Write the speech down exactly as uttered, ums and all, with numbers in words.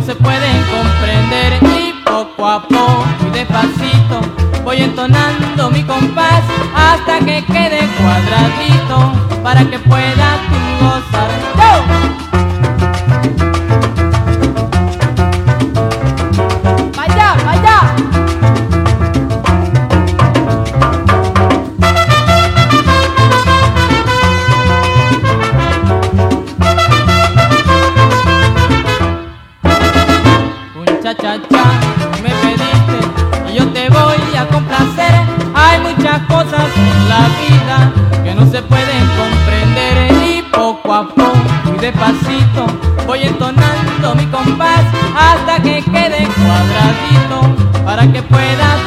se pueden comprender. Y poco a poco y despacito voy entonando mi compás hasta que quede cuadradito para que puedas tú gozar. ¡Yo! Cha cha cha, me pediste y yo te voy a complacer. Hay muchas cosas en la vida que no se pueden comprender. Y poco a poco y despacito voy entonando mi compás hasta que quede cuadradito para que puedas